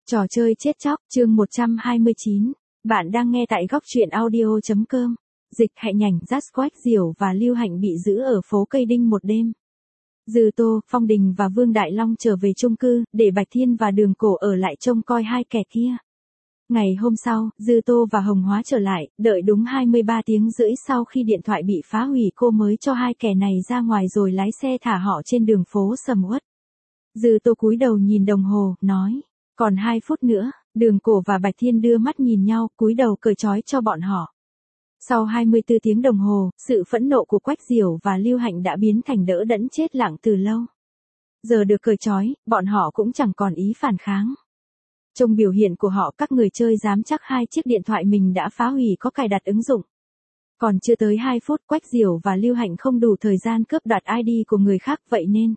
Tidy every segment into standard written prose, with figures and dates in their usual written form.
Trò chơi chết chóc, chương 129. Bạn đang nghe tại góc truyện audio.com. Dịch Hạnh Nhảnh, Dắt Quách Diểu và Lưu Hạnh bị giữ ở phố Cây Đinh một đêm. Dư Tô, Phong Đình và Vương Đại Long trở về chung cư, để Bạch Thiên và Đường Cổ ở lại trông coi hai kẻ kia. Ngày hôm sau, Dư Tô và Hồng Hóa trở lại, đợi đúng 23 tiếng rưỡi sau khi điện thoại bị phá hủy cô mới cho hai kẻ này ra ngoài rồi lái xe thả họ trên đường phố sầm uất. Dư Tô cúi đầu nhìn đồng hồ, nói. Còn 2 phút nữa, Đường Cổ và Bạch Thiên đưa mắt nhìn nhau, cúi đầu cởi trói cho bọn họ. Sau 24 tiếng đồng hồ, sự phẫn nộ của Quách Diểu và Lưu Hạnh đã biến thành đỡ đẫn chết lặng từ lâu. Giờ được cởi trói, bọn họ cũng chẳng còn ý phản kháng. Trong biểu hiện của họ, các người chơi dám chắc 2 chiếc điện thoại mình đã phá hủy có cài đặt ứng dụng. Còn chưa tới 2 phút, Quách Diểu và Lưu Hạnh không đủ thời gian cướp đoạt ID của người khác, vậy nên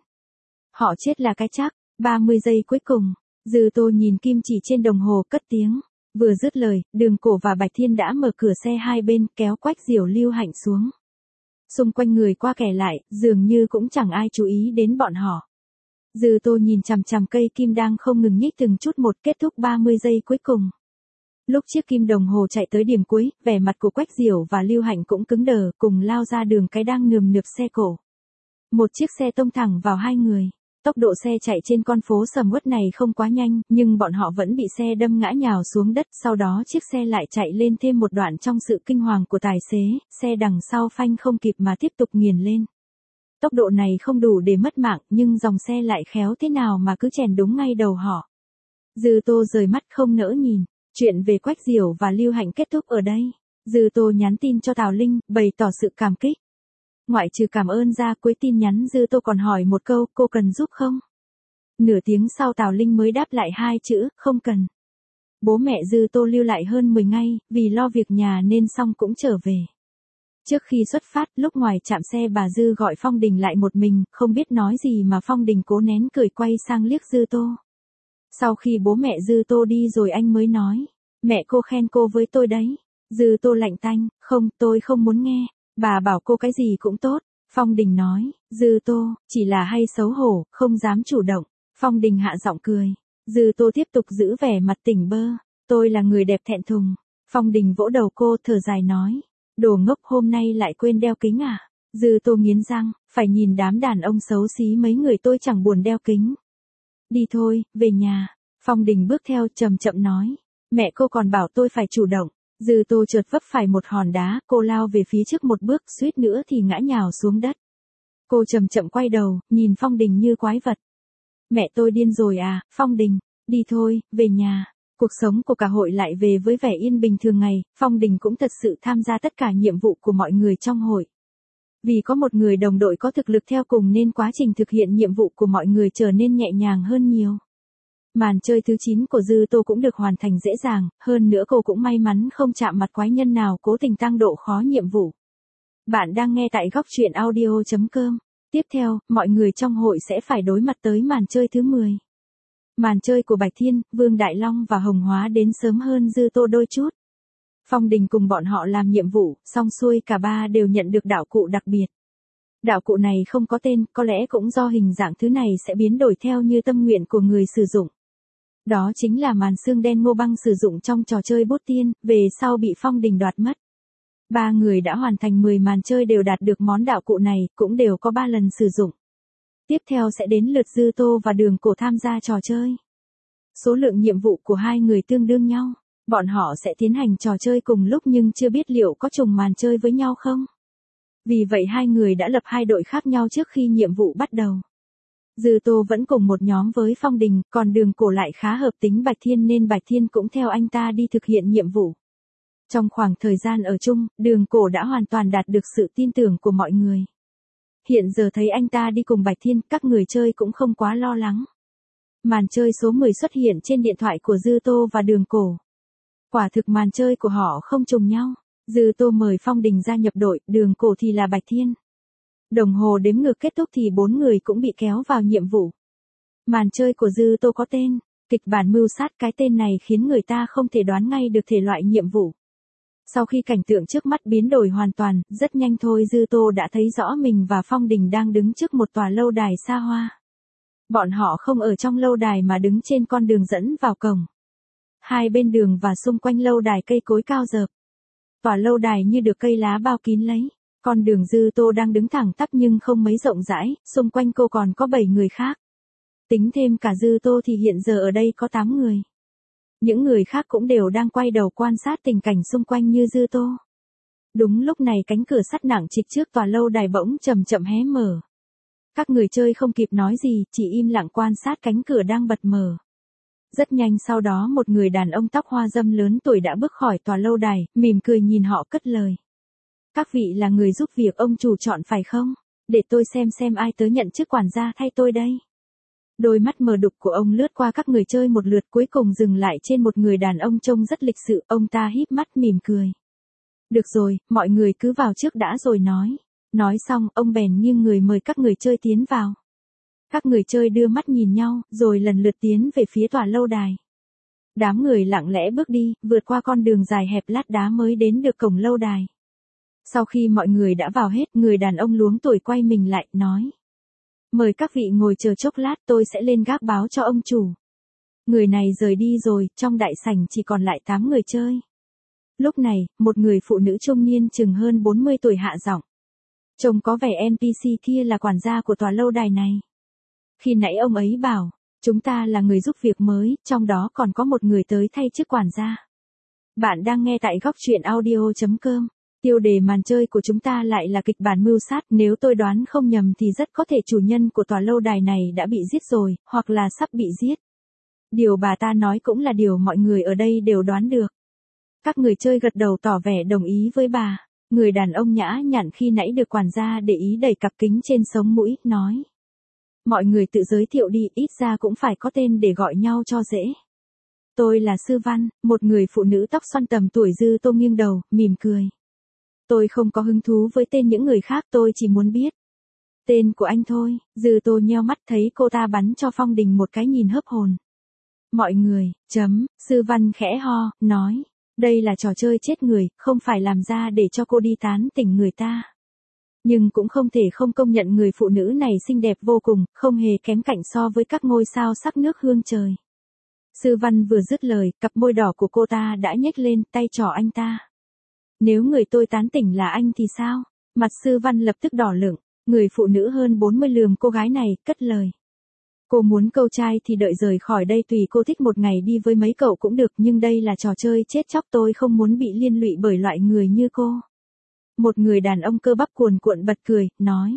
họ chết là cái chắc. 30 giây cuối cùng, Dư Tô nhìn kim chỉ trên đồng hồ, cất tiếng. Vừa dứt lời, Đường Cổ và Bạch Thiên đã mở cửa xe hai bên, kéo Quách Diểu Lưu Hạnh xuống. Xung quanh người qua kẻ lại, dường như cũng chẳng ai chú ý đến bọn họ. Dư Tô nhìn chằm chằm cây kim đang không ngừng nhích từng chút một, kết thúc 30 giây cuối cùng. Lúc chiếc kim đồng hồ chạy tới điểm cuối, vẻ mặt của Quách Diểu và Lưu Hạnh cũng cứng đờ, cùng lao ra đường cái đang nườm nượp xe cổ. Một chiếc xe tông thẳng vào hai người. Tốc độ xe chạy trên con phố sầm uất này không quá nhanh, nhưng bọn họ vẫn bị xe đâm ngã nhào xuống đất, sau đó chiếc xe lại chạy lên thêm một đoạn trong sự kinh hoàng của tài xế, xe đằng sau phanh không kịp mà tiếp tục nghiền lên. Tốc độ này không đủ để mất mạng, nhưng dòng xe lại khéo thế nào mà cứ chèn đúng ngay đầu họ. Dư Tô rời mắt không nỡ nhìn, chuyện về Quách Diểu và Lưu Hạnh kết thúc ở đây. Dư Tô nhắn tin cho Tào Linh, bày tỏ sự cảm kích. Ngoại trừ cảm ơn ra, cuối tin nhắn Dư Tô còn hỏi một câu, cô cần giúp không? Nửa tiếng sau Tào Linh mới đáp lại 2 chữ, không cần. Bố mẹ Dư Tô lưu lại hơn 10 ngày, vì lo việc nhà nên xong cũng trở về. Trước khi xuất phát, lúc ngoài trạm xe bà Dư gọi Phong Đình lại một mình, không biết nói gì mà Phong Đình cố nén cười quay sang liếc Dư Tô. Sau khi bố mẹ Dư Tô đi rồi anh mới nói, mẹ cô khen cô với tôi đấy. Dư Tô lạnh tanh, không, tôi không muốn nghe. Bà bảo cô cái gì cũng tốt. Phong Đình nói, Dư Tô, chỉ là hay xấu hổ, không dám chủ động. Phong Đình hạ giọng cười. Dư Tô tiếp tục giữ vẻ mặt tỉnh bơ. Tôi là người đẹp thẹn thùng. Phong Đình vỗ đầu cô, thở dài nói. Đồ ngốc, hôm nay lại quên đeo kính à? Dư Tô nghiến răng, phải nhìn đám đàn ông xấu xí mấy người tôi chẳng buồn đeo kính. Đi thôi, về nhà. Phong Đình bước theo chậm chậm nói. Mẹ cô còn bảo tôi phải chủ động. Dư Tô chợt vấp phải một hòn đá, cô lao về phía trước một bước, suýt nữa thì ngã nhào xuống đất. Cô chậm chậm quay đầu, nhìn Phong Đình như quái vật. Mẹ tôi điên rồi à? Phong Đình, đi thôi, về nhà. Cuộc sống của cả hội lại về với vẻ yên bình thường ngày, Phong Đình cũng thật sự tham gia tất cả nhiệm vụ của mọi người trong hội. Vì có một người đồng đội có thực lực theo cùng nên quá trình thực hiện nhiệm vụ của mọi người trở nên nhẹ nhàng hơn nhiều. Màn chơi thứ 9 của Dư Tô cũng được hoàn thành dễ dàng, hơn nữa cô cũng may mắn không chạm mặt quái nhân nào cố tình tăng độ khó nhiệm vụ. Bạn đang nghe tại góc truyện audio.com. Tiếp theo, mọi người trong hội sẽ phải đối mặt tới màn chơi thứ 10. Màn chơi của Bạch Thiên, Vương Đại Long và Hồng Hóa đến sớm hơn Dư Tô đôi chút. Phong Đình cùng bọn họ làm nhiệm vụ, xong xuôi cả ba đều nhận được đạo cụ đặc biệt. Đạo cụ này không có tên, có lẽ cũng do hình dạng thứ này sẽ biến đổi theo như tâm nguyện của người sử dụng. Đó chính là màn xương đen Ngô Băng sử dụng trong trò chơi bút tiên, về sau bị Phong Đình đoạt mất. 3 người đã hoàn thành 10 màn chơi đều đạt được món đạo cụ này, cũng đều có 3 lần sử dụng. Tiếp theo sẽ đến lượt Dư Tô và Đường Cổ tham gia trò chơi. Số lượng nhiệm vụ của hai người tương đương nhau. Bọn họ sẽ tiến hành trò chơi cùng lúc nhưng chưa biết liệu có trùng màn chơi với nhau không. Vì vậy hai người đã lập 2 đội khác nhau trước khi nhiệm vụ bắt đầu. Dư Tô vẫn cùng một nhóm với Phong Đình, còn Đường Cổ lại khá hợp tính Bạch Thiên nên Bạch Thiên cũng theo anh ta đi thực hiện nhiệm vụ. Trong khoảng thời gian ở chung, Đường Cổ đã hoàn toàn đạt được sự tin tưởng của mọi người. Hiện giờ thấy anh ta đi cùng Bạch Thiên, các người chơi cũng không quá lo lắng. Màn chơi số 10 xuất hiện trên điện thoại của Dư Tô và Đường Cổ. Quả thực màn chơi của họ không trùng nhau. Dư Tô mời Phong Đình gia nhập đội, Đường Cổ thì là Bạch Thiên. Đồng hồ đếm ngược kết thúc thì 4 người cũng bị kéo vào nhiệm vụ. Màn chơi của Dư Tô có tên, kịch bản mưu sát, cái tên này khiến người ta không thể đoán ngay được thể loại nhiệm vụ. Sau khi cảnh tượng trước mắt biến đổi hoàn toàn, rất nhanh thôi Dư Tô đã thấy rõ mình và Phong Đình đang đứng trước một tòa lâu đài xa hoa. Bọn họ không ở trong lâu đài mà đứng trên con đường dẫn vào cổng. Hai bên đường và xung quanh lâu đài cây cối cao rợp. Tòa lâu đài như được cây lá bao kín lấy. Con đường Dư Tô đang đứng thẳng tắp nhưng không mấy rộng rãi, xung quanh cô còn có 7 người khác. Tính thêm cả Dư Tô thì hiện giờ ở đây có 8 người. Những người khác cũng đều đang quay đầu quan sát tình cảnh xung quanh như Dư Tô. Đúng lúc này cánh cửa sắt nặng trịch trước tòa lâu đài bỗng chậm chậm hé mở. Các người chơi không kịp nói gì, chỉ im lặng quan sát cánh cửa đang bật mở. Rất nhanh sau đó một người đàn ông tóc hoa râm lớn tuổi đã bước khỏi tòa lâu đài, mỉm cười nhìn họ cất lời. Các vị là người giúp việc ông chủ chọn phải không? Để tôi xem ai tới nhận chức quản gia thay tôi đây. Đôi mắt mờ đục của ông lướt qua các người chơi một lượt cuối cùng dừng lại trên một người đàn ông trông rất lịch sự, ông ta híp mắt mỉm cười. Được rồi, mọi người cứ vào trước đã rồi nói. Nói xong, ông bèn nghiêng người mời các người chơi tiến vào. Các người chơi đưa mắt nhìn nhau, rồi lần lượt tiến về phía tòa lâu đài. Đám người lặng lẽ bước đi, vượt qua con đường dài hẹp lát đá mới đến được cổng lâu đài. Sau khi mọi người đã vào hết, người đàn ông luống tuổi quay mình lại, nói. Mời các vị ngồi chờ chốc lát, tôi sẽ lên gác báo cho ông chủ. Người này rời đi rồi, trong đại sảnh chỉ còn lại 8 người chơi. Lúc này, một người phụ nữ trung niên chừng hơn 40 tuổi hạ giọng. Trông có vẻ NPC kia là quản gia của tòa lâu đài này. Khi nãy ông ấy bảo, chúng ta là người giúp việc mới, trong đó còn có một người tới thay chức quản gia. Bạn đang nghe tại góc truyện audio.com. Tiêu đề màn chơi của chúng ta lại là kịch bản mưu sát, nếu tôi đoán không nhầm thì rất có thể chủ nhân của tòa lâu đài này đã bị giết rồi, hoặc là sắp bị giết. Điều bà ta nói cũng là điều mọi người ở đây đều đoán được. Các người chơi gật đầu tỏ vẻ đồng ý với bà. Người đàn ông nhã nhặn khi nãy được quản gia để ý đẩy cặp kính trên sống mũi, nói. Mọi người tự giới thiệu đi, ít ra cũng phải có tên để gọi nhau cho dễ. Tôi là Sư Văn, một người phụ nữ tóc xoăn tầm tuổi Dư Tô nghiêng đầu, mỉm cười. Tôi không có hứng thú với tên những người khác, tôi chỉ muốn biết. Tên của anh thôi. Dư Tô nheo mắt thấy cô ta bắn cho Phong Đình một cái nhìn hớp hồn. Mọi người, Sư Văn khẽ ho, nói. Đây là trò chơi chết người, không phải làm ra để cho cô đi tán tỉnh người ta. Nhưng cũng không thể không công nhận người phụ nữ này xinh đẹp vô cùng, không hề kém cạnh so với các ngôi sao sắc nước hương trời. Sư Văn vừa dứt lời, cặp môi đỏ của cô ta đã nhếch lên, tay trỏ anh ta. Nếu người tôi tán tỉnh là anh thì sao? Mặt Sư Văn lập tức đỏ lửng, người phụ nữ hơn 40 lườm cô gái này, cất lời. Cô muốn câu trai thì đợi rời khỏi đây, tùy cô thích một ngày đi với mấy cậu cũng được, nhưng đây là trò chơi chết chóc, tôi không muốn bị liên lụy bởi loại người như cô. Một người đàn ông cơ bắp cuồn cuộn bật cười, nói.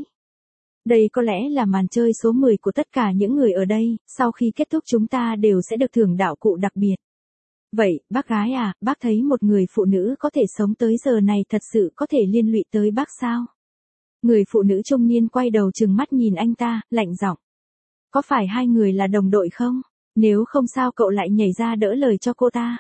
Đây có lẽ là màn chơi số 10 của tất cả những người ở đây, sau khi kết thúc chúng ta đều sẽ được thưởng đạo cụ đặc biệt. Vậy, bác gái à, bác thấy một người phụ nữ có thể sống tới giờ này thật sự có thể liên lụy tới bác sao? Người phụ nữ trung niên quay đầu trừng mắt nhìn anh ta, lạnh giọng. Có phải hai người là đồng đội không? Nếu không sao cậu lại nhảy ra đỡ lời cho cô ta.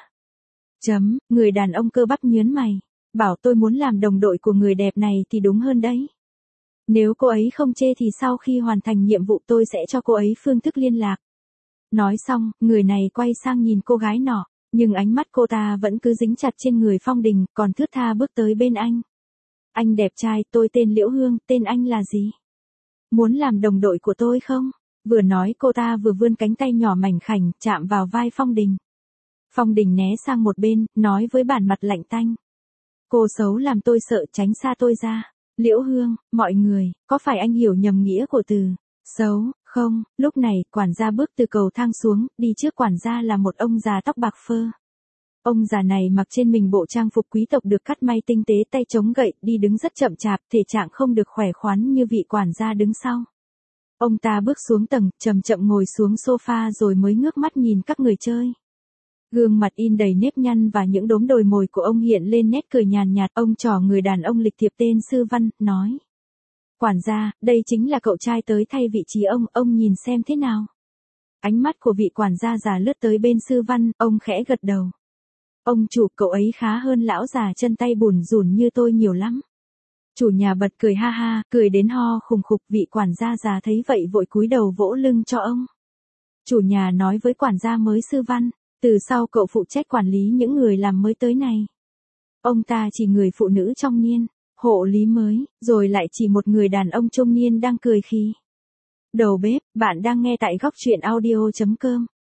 Người đàn ông cơ bắp nhớn mày. Bảo tôi muốn làm đồng đội của người đẹp này thì đúng hơn đấy. Nếu cô ấy không chê thì sau khi hoàn thành nhiệm vụ tôi sẽ cho cô ấy phương thức liên lạc. Nói xong, người này quay sang nhìn cô gái nọ, nhưng ánh mắt cô ta vẫn cứ dính chặt trên người Phong Đình, còn thướt tha bước tới bên anh. Anh đẹp trai, tôi tên Liễu Hương, tên anh là gì? Muốn làm đồng đội của tôi không? Vừa nói cô ta vừa vươn cánh tay nhỏ mảnh khảnh, chạm vào vai Phong Đình. Phong Đình né sang một bên, nói với bản mặt lạnh tanh. Cô xấu làm tôi sợ, tránh xa tôi ra. Liễu Hương, mọi người, có phải anh hiểu nhầm nghĩa của từ xấu, không? Lúc này, quản gia bước từ cầu thang xuống, đi trước quản gia là một ông già tóc bạc phơ. Ông già này mặc trên mình bộ trang phục quý tộc được cắt may tinh tế, tay chống gậy, đi đứng rất chậm chạp, thể trạng không được khỏe khoắn như vị quản gia đứng sau. Ông ta bước xuống tầng, chậm chậm ngồi xuống sofa rồi mới ngước mắt nhìn các người chơi. Gương mặt in đầy nếp nhăn và những đốm đồi mồi của ông hiện lên nét cười nhàn nhạt. Ông trỏ người đàn ông lịch thiệp tên Sư Văn, nói. Quản gia, đây chính là cậu trai tới thay vị trí ông nhìn xem thế nào. Ánh mắt của vị quản gia già lướt tới bên Sư Văn, ông khẽ gật đầu. Ông chủ, cậu ấy khá hơn lão già chân tay bùn rùn như tôi nhiều lắm. Chủ nhà bật cười ha ha, cười đến ho khùng khục, vị quản gia già thấy vậy vội cúi đầu vỗ lưng cho ông. Chủ nhà nói với quản gia mới Sư Văn. Từ sau cậu phụ trách quản lý những người làm mới tới này. Ông ta chỉ người phụ nữ trong niên, hộ lý mới, rồi lại chỉ một người đàn ông trung niên đang cười khi. Đầu bếp, bạn đang nghe tại góc truyện audio.com.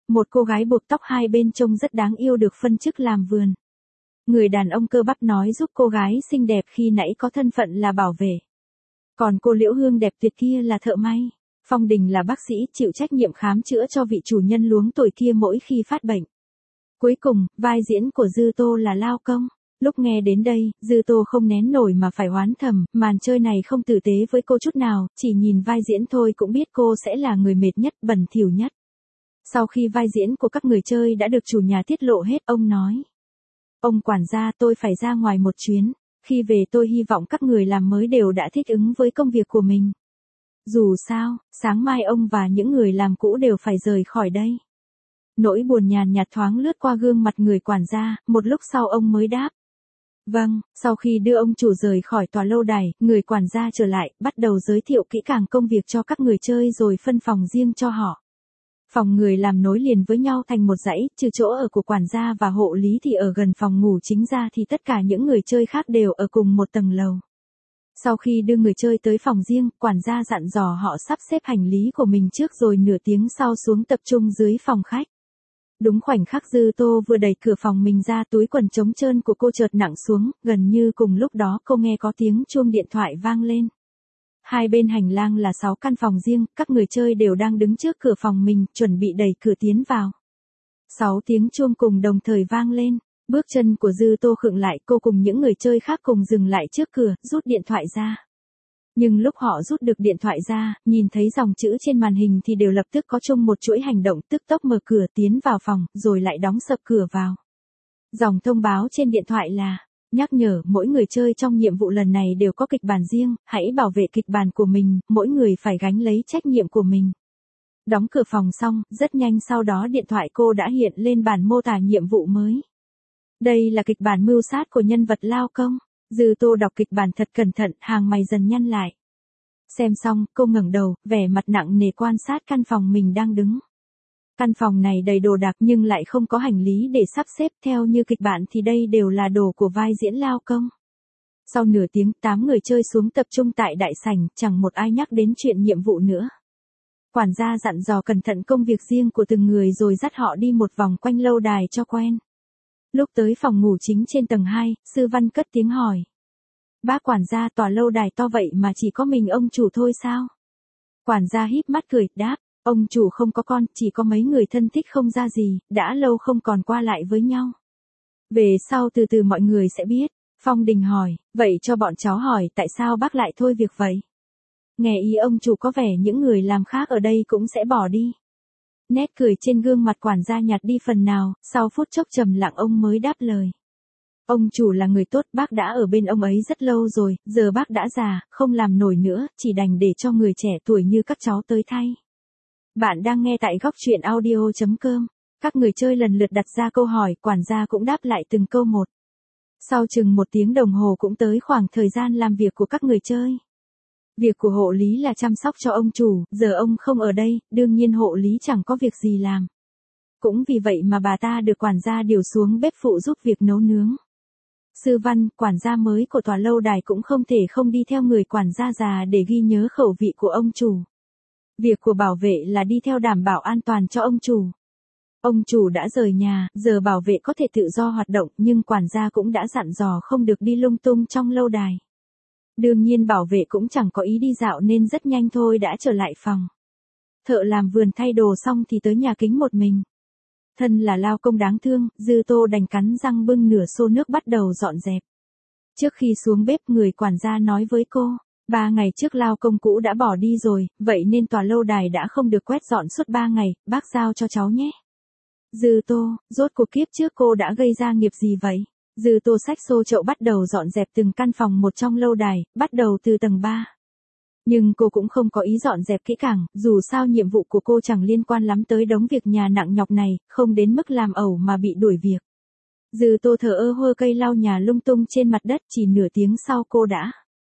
Một cô gái buộc tóc hai bên trông rất đáng yêu được phân chức làm vườn. Người đàn ông cơ bắp nói giúp cô gái xinh đẹp khi nãy có thân phận là bảo vệ. Còn cô Liễu Hương đẹp tuyệt kia là thợ may. Phong Đình là bác sĩ chịu trách nhiệm khám chữa cho vị chủ nhân luống tuổi kia mỗi khi phát bệnh. Cuối cùng, vai diễn của Dư Tô là Lao Công. Lúc nghe đến đây, Dư Tô không nén nổi mà phải oán thầm, màn chơi này không tử tế với cô chút nào, chỉ nhìn vai diễn thôi cũng biết cô sẽ là người mệt nhất, bẩn thỉu nhất. Sau khi vai diễn của các người chơi đã được chủ nhà tiết lộ hết, ông nói. Ông quản gia, tôi phải ra ngoài một chuyến, khi về tôi hy vọng các người làm mới đều đã thích ứng với công việc của mình. Dù sao, sáng mai ông và những người làm cũ đều phải rời khỏi đây. Nỗi buồn nhàn nhạt thoáng lướt qua gương mặt người quản gia, một lúc sau ông mới đáp. Vâng, sau khi đưa ông chủ rời khỏi tòa lâu đài, người quản gia trở lại, bắt đầu giới thiệu kỹ càng công việc cho các người chơi rồi phân phòng riêng cho họ. Phòng người làm nối liền với nhau thành một dãy, trừ chỗ ở của quản gia và hộ lý thì ở gần phòng ngủ chính ra thì tất cả những người chơi khác đều ở cùng một tầng lầu. Sau khi đưa người chơi tới phòng riêng, quản gia dặn dò họ sắp xếp hành lý của mình trước rồi nửa tiếng sau xuống tập trung dưới phòng khách. Đúng khoảnh khắc Dư Tô vừa đẩy cửa phòng mình ra, túi quần trống trơn của cô chợt nặng xuống, gần như cùng lúc đó cô nghe có tiếng chuông điện thoại vang lên. Hai bên hành lang là 6 căn phòng riêng, các người chơi đều đang đứng trước cửa phòng mình, chuẩn bị đẩy cửa tiến vào. 6 tiếng chuông cùng đồng thời vang lên, bước chân của Dư Tô khựng lại, cô cùng những người chơi khác cùng dừng lại trước cửa, rút điện thoại ra. Nhưng lúc họ rút được điện thoại ra, nhìn thấy dòng chữ trên màn hình thì đều lập tức có chung một chuỗi hành động, tức tốc mở cửa tiến vào phòng, rồi lại đóng sập cửa vào. Dòng thông báo trên điện thoại là: nhắc nhở, mỗi người chơi trong nhiệm vụ lần này đều có kịch bản riêng, hãy bảo vệ kịch bản của mình, mỗi người phải gánh lấy trách nhiệm của mình. Đóng cửa phòng xong, rất nhanh sau đó điện thoại cô đã hiện lên bản mô tả nhiệm vụ mới. Đây là kịch bản mưu sát của nhân vật Lao Công. Dư Tô đọc kịch bản thật cẩn thận, hàng mày dần nhăn lại. Xem xong, cô ngẩng đầu, vẻ mặt nặng nề quan sát căn phòng mình đang đứng. Căn phòng này đầy đồ đạc nhưng lại không có hành lý để sắp xếp, theo như kịch bản thì đây đều là đồ của vai diễn Lao Công. Sau nửa tiếng, 8 người chơi xuống tập trung tại đại sảnh, chẳng một ai nhắc đến chuyện nhiệm vụ nữa. Quản gia dặn dò cẩn thận công việc riêng của từng người rồi dắt họ đi một vòng quanh lâu đài cho quen. Lúc tới phòng ngủ chính trên tầng 2, Sư Văn cất tiếng hỏi. Bác quản gia, tòa lâu đài to vậy mà chỉ có mình ông chủ thôi sao? Quản gia híp mắt cười, đáp, ông chủ không có con, chỉ có mấy người thân thích không ra gì, đã lâu không còn qua lại với nhau. Về sau từ từ mọi người sẽ biết. Phong Đình hỏi, vậy cho bọn cháu hỏi tại sao bác lại thôi việc vậy? Nghe ý ông chủ có vẻ những người làm khác ở đây cũng sẽ bỏ đi. Nét cười trên gương mặt quản gia nhạt đi phần nào, sau phút chốc trầm lặng ông mới đáp lời. Ông chủ là người tốt, bác đã ở bên ông ấy rất lâu rồi, giờ bác đã già, không làm nổi nữa, chỉ đành để cho người trẻ tuổi như các cháu tới thay. Bạn đang nghe tại góc truyện audio.com. Các người chơi lần lượt đặt ra câu hỏi, quản gia cũng đáp lại từng câu một. Sau chừng 1 tiếng đồng hồ cũng tới khoảng thời gian làm việc của các người chơi. Việc của hộ lý là chăm sóc cho ông chủ, giờ ông không ở đây, đương nhiên hộ lý chẳng có việc gì làm. Cũng vì vậy mà bà ta được quản gia điều xuống bếp phụ giúp việc nấu nướng. Sư Văn, quản gia mới của tòa lâu đài cũng không thể không đi theo người quản gia già để ghi nhớ khẩu vị của ông chủ. Việc của bảo vệ là đi theo đảm bảo an toàn cho ông chủ. Ông chủ đã rời nhà, giờ bảo vệ có thể tự do hoạt động nhưng quản gia cũng đã dặn dò không được đi lung tung trong lâu đài. Đương nhiên bảo vệ cũng chẳng có ý đi dạo nên rất nhanh thôi đã trở lại phòng. Thợ làm vườn thay đồ xong thì tới nhà kính một mình. Thân là Lao Công đáng thương, Dư Tô đành cắn răng bưng nửa xô nước bắt đầu dọn dẹp. Trước khi xuống bếp người quản gia nói với cô, 3 ngày trước Lao Công cũ đã bỏ đi rồi, vậy nên tòa lâu đài đã không được quét dọn suốt 3 ngày, bác giao cho cháu nhé. Dư Tô, rốt cuộc kiếp trước cô đã gây ra nghiệp gì vậy? Dư Tô xách xô chậu bắt đầu dọn dẹp từng căn phòng một trong lâu đài, bắt đầu từ tầng 3. Nhưng cô cũng không có ý dọn dẹp kỹ càng, dù sao nhiệm vụ của cô chẳng liên quan lắm tới đống việc nhà nặng nhọc này, không đến mức làm ẩu mà bị đuổi việc. Dư Tô thờ ơ hơ cây lau nhà lung tung trên mặt đất, chỉ nửa tiếng sau cô đã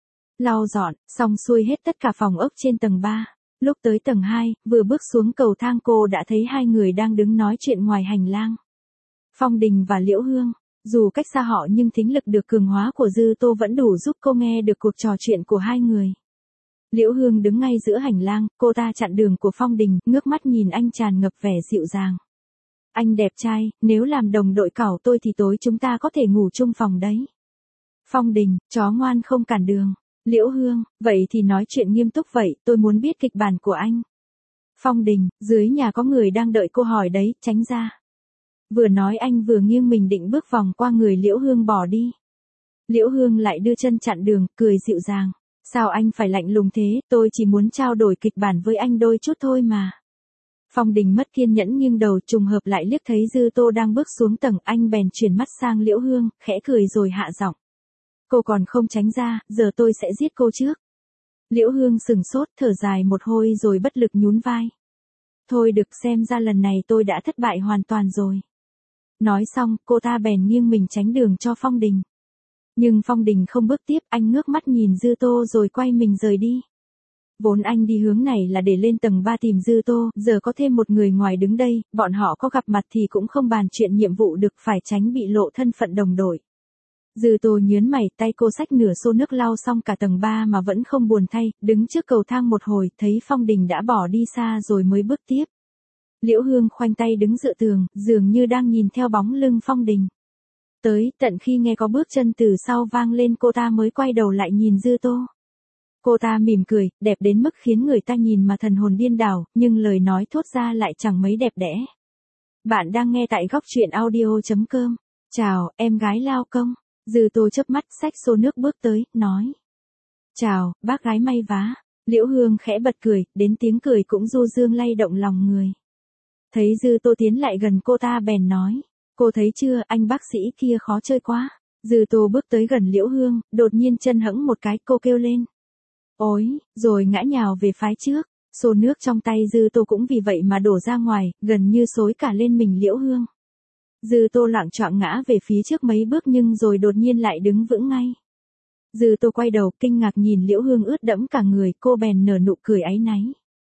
lau dọn, xong xuôi hết tất cả phòng ốc trên tầng 3. Lúc tới tầng 2, vừa bước xuống cầu thang cô đã thấy 2 người đang đứng nói chuyện ngoài hành lang. Phong Đình và Liễu Hương. Dù cách xa họ nhưng thính lực được cường hóa của Dư Tô vẫn đủ giúp cô nghe được cuộc trò chuyện của 2 người. Liễu Hương đứng ngay giữa hành lang, cô ta chặn đường của Phong Đình, ngước mắt nhìn anh tràn ngập vẻ dịu dàng. Anh đẹp trai, nếu làm đồng đội cảo tôi thì tối chúng ta có thể ngủ chung phòng đấy. Phong Đình, chó ngoan không cản đường. Liễu Hương, vậy thì nói chuyện nghiêm túc vậy, tôi muốn biết kịch bản của anh. Phong Đình, dưới nhà có người đang đợi cô hỏi đấy, tránh ra. Vừa nói anh vừa nghiêng mình định bước vòng qua người Liễu Hương bỏ đi. Liễu Hương lại đưa chân chặn đường, cười dịu dàng. Sao anh phải lạnh lùng thế, tôi chỉ muốn trao đổi kịch bản với anh đôi chút thôi mà. Phong Đình mất kiên nhẫn nghiêng đầu, trùng hợp lại liếc thấy Dư Tô đang bước xuống tầng, anh bèn chuyển mắt sang Liễu Hương, khẽ cười rồi hạ giọng. Cô còn không tránh ra, giờ tôi sẽ giết cô trước. Liễu Hương sừng sốt, thở dài một hồi rồi bất lực nhún vai. Thôi được, xem ra lần này tôi đã thất bại hoàn toàn rồi. Nói xong, cô ta bèn nghiêng mình tránh đường cho Phong Đình. Nhưng Phong Đình không bước tiếp, anh ngước mắt nhìn Dư Tô rồi quay mình rời đi. Vốn anh đi hướng này là để lên tầng 3 tìm Dư Tô, giờ có thêm một người ngoài đứng đây, bọn họ có gặp mặt thì cũng không bàn chuyện nhiệm vụ được, phải tránh bị lộ thân phận đồng đội. Dư Tô nhớn mày, tay cô xách nửa xô nước lau xong cả tầng 3 mà vẫn không buồn thay, đứng trước cầu thang một hồi, thấy Phong Đình đã bỏ đi xa rồi mới bước tiếp. Liễu Hương khoanh tay đứng dựa tường, dường như đang nhìn theo bóng lưng Phong Đình. Tới tận khi nghe có bước chân từ sau vang lên cô ta mới quay đầu lại nhìn Dư Tô. Cô ta mỉm cười, đẹp đến mức khiến người ta nhìn mà thần hồn điên đảo, nhưng lời nói thốt ra lại chẳng mấy đẹp đẽ. Bạn đang nghe tại góc truyện audio.com. Chào, em gái lao công. Dư Tô chớp mắt xách xô nước bước tới, nói. Chào, bác gái may vá. Liễu Hương khẽ bật cười, đến tiếng cười cũng du dương lay động lòng người. Thấy Dư Tô tiến lại gần cô ta bèn nói. Cô thấy chưa, anh bác sĩ kia khó chơi quá. Dư Tô bước tới gần Liễu Hương, đột nhiên chân hẫng một cái, cô kêu lên. Ôi, rồi ngã nhào về phái trước. Xô nước trong tay Dư Tô cũng vì vậy mà đổ ra ngoài, gần như xối cả lên mình Liễu Hương. Dư Tô loạng choạng ngã về phía trước mấy bước nhưng rồi đột nhiên lại đứng vững ngay. Dư Tô quay đầu kinh ngạc nhìn Liễu Hương ướt đẫm cả người, cô bèn nở nụ cười áy náy.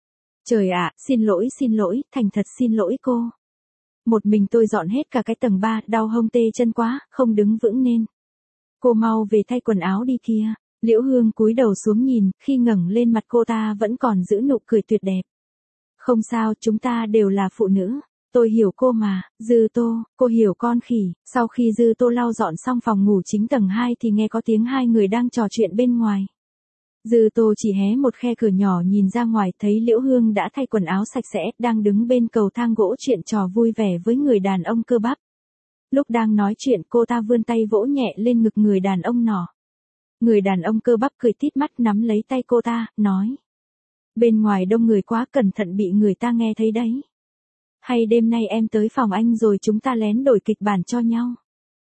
Trời ạ, xin lỗi, thành thật xin lỗi cô. Một mình tôi dọn hết cả cái tầng 3, đau hông tê chân quá, không đứng vững nên. Cô mau về thay quần áo đi kia. Liễu Hương cúi đầu xuống nhìn, khi ngẩng lên mặt cô ta vẫn còn giữ nụ cười tuyệt đẹp. Không sao, chúng ta đều là phụ nữ. Tôi hiểu cô mà, Dư Tô, cô hiểu con khỉ. Sau khi Dư Tô lau dọn xong phòng ngủ chính tầng 2 thì nghe có tiếng hai người đang trò chuyện bên ngoài. Dư Tô chỉ hé một khe cửa nhỏ nhìn ra ngoài, thấy Liễu Hương đã thay quần áo sạch sẽ, đang đứng bên cầu thang gỗ chuyện trò vui vẻ với người đàn ông cơ bắp. Lúc đang nói chuyện cô ta vươn tay vỗ nhẹ lên ngực người đàn ông nọ. Người đàn ông cơ bắp cười tít mắt nắm lấy tay cô ta, nói. Bên ngoài đông người quá, cẩn thận bị người ta nghe thấy đấy. Hay đêm nay em tới phòng anh rồi chúng ta lén đổi kịch bản cho nhau.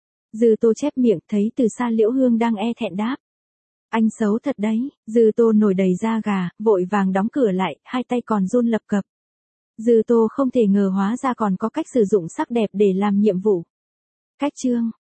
Dư Tô chép miệng, thấy từ xa Liễu Hương đang e thẹn đáp. Anh xấu thật đấy. Dư Tô nổi đầy da gà, vội vàng đóng cửa lại, hai tay còn run lập cập. Dư Tô không thể ngờ hóa ra còn có cách sử dụng sắc đẹp để làm nhiệm vụ. Cách chương.